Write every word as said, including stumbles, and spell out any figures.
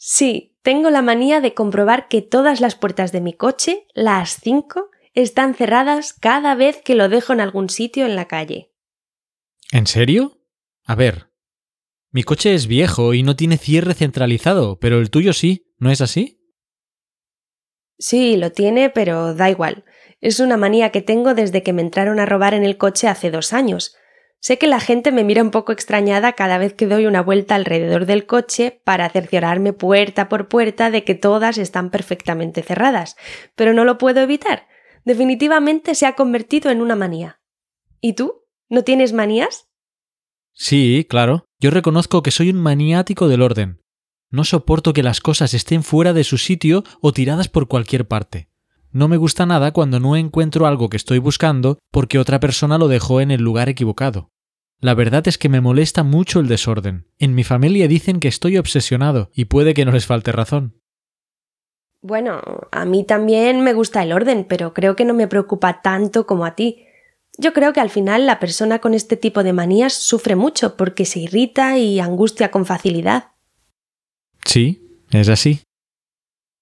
Sí, tengo la manía de comprobar que todas las puertas de mi coche, las cinco, están cerradas cada vez que lo dejo en algún sitio en la calle. ¿En serio? A ver, mi coche es viejo y no tiene cierre centralizado, pero el tuyo sí, ¿no es así? Sí, lo tiene, pero da igual. Es una manía que tengo desde que me entraron a robar en el coche hace dos años. Sé que la gente me mira un poco extrañada cada vez que doy una vuelta alrededor del coche para cerciorarme puerta por puerta de que todas están perfectamente cerradas, pero no lo puedo evitar. Definitivamente se ha convertido en una manía. ¿Y tú? ¿No tienes manías? Sí, claro. Yo reconozco que soy un maniático del orden. No soporto que las cosas estén fuera de su sitio o tiradas por cualquier parte. No me gusta nada cuando no encuentro algo que estoy buscando porque otra persona lo dejó en el lugar equivocado. La verdad es que me molesta mucho el desorden. En mi familia dicen que estoy obsesionado y puede que no les falte razón. Bueno, a mí también me gusta el orden, pero creo que no me preocupa tanto como a ti. Yo creo que al final la persona con este tipo de manías sufre mucho porque se irrita y angustia con facilidad. Sí, es así.